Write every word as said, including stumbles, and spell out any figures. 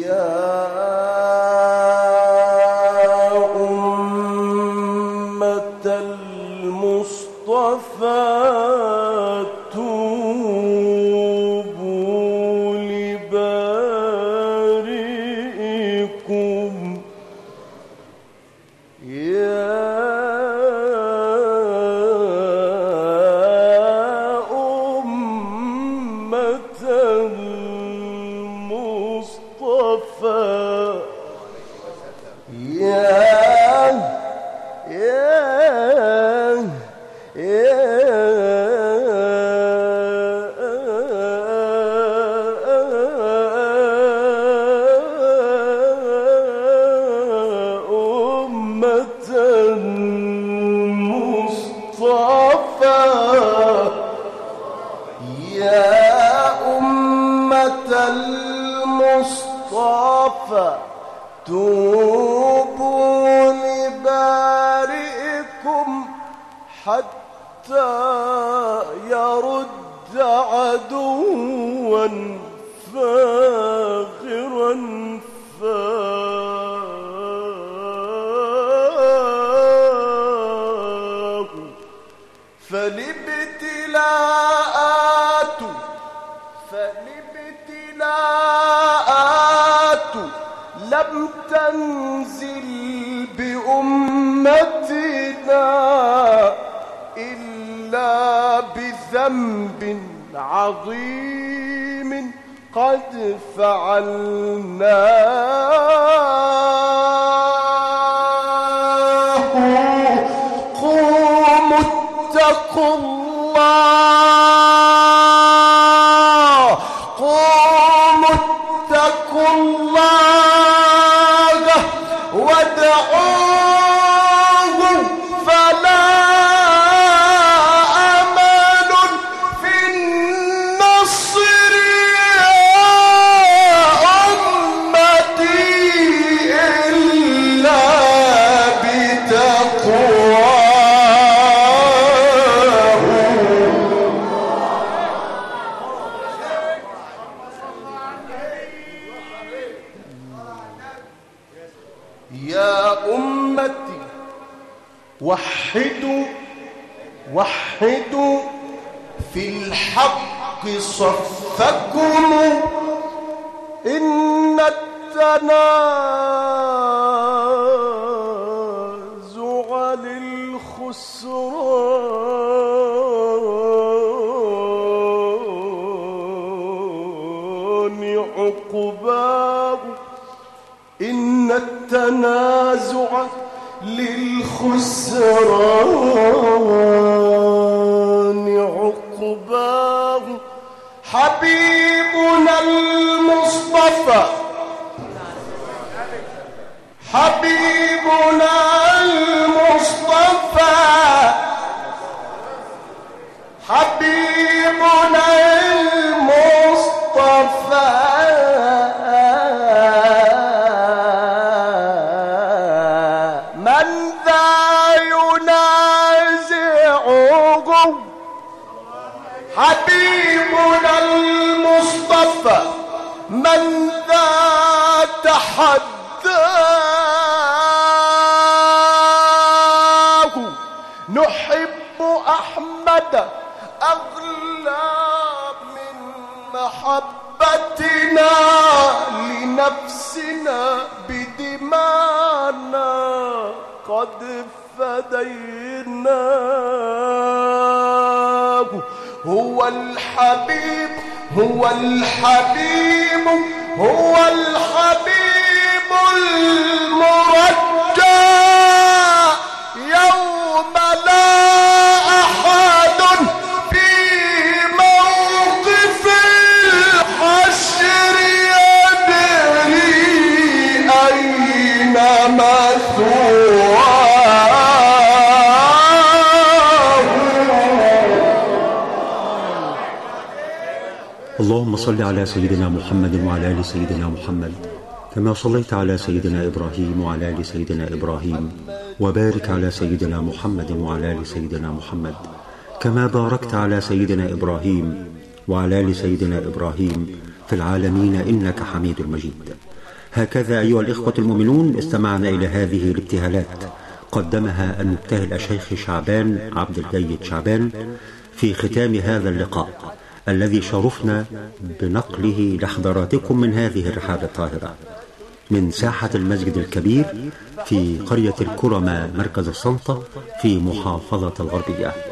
توبوا لبارئكم حتى يرد عدوا فاخرا فاه فالابتلاءات فالابتلاءات لم تنزل بأمتنا إلا بذنب عظيم قد فعلناه. قوموا اتقوا الله، قوموا اتقوا الله وادعوه فلا أمل في النصر يا أمتي إلا بتقواه. يا أمتي وحدوا وحدوا في الحق صفكم، إن التنازع للخسران عقباه، إن التنازع للخسران عقباه. حبيبنا المصطفى حبيبنا المصطفى حبيبنا المصطفى من ذا ينازعه؟ حبيبنا المصطفى من ذا تحداه؟ نحب أحمد أغلى من محبتنا لنفسنا، بدمانا قد فديناه. هو الحبيب هو الحبيب هو الحبيب المرجى يوم لا أحد في موقف الحشر يدري أين مثواه. اللهم صل على سيدنا محمد وعلى آل سيدنا محمد كما صليت على سيدنا إبراهيم وعلى آل سيدنا إبراهيم، وبارك على سيدنا محمد وعلى آل سيدنا محمد كما باركت على سيدنا إبراهيم وعلى آل سيدنا إبراهيم في العالمين إنك حميد مجيد. هكذا أيها الإخوة المؤمنون استمعنا إلى هذه الابتهالات قدمها المبتهل الشيخ شعبان عبد الجيد شعبان في ختام هذا اللقاء الذي شرفنا بنقله لحضراتكم من هذه الرحاب الطاهرة من ساحة المسجد الكبير في قرية الكرمة مركز السلطة في محافظة الغربية.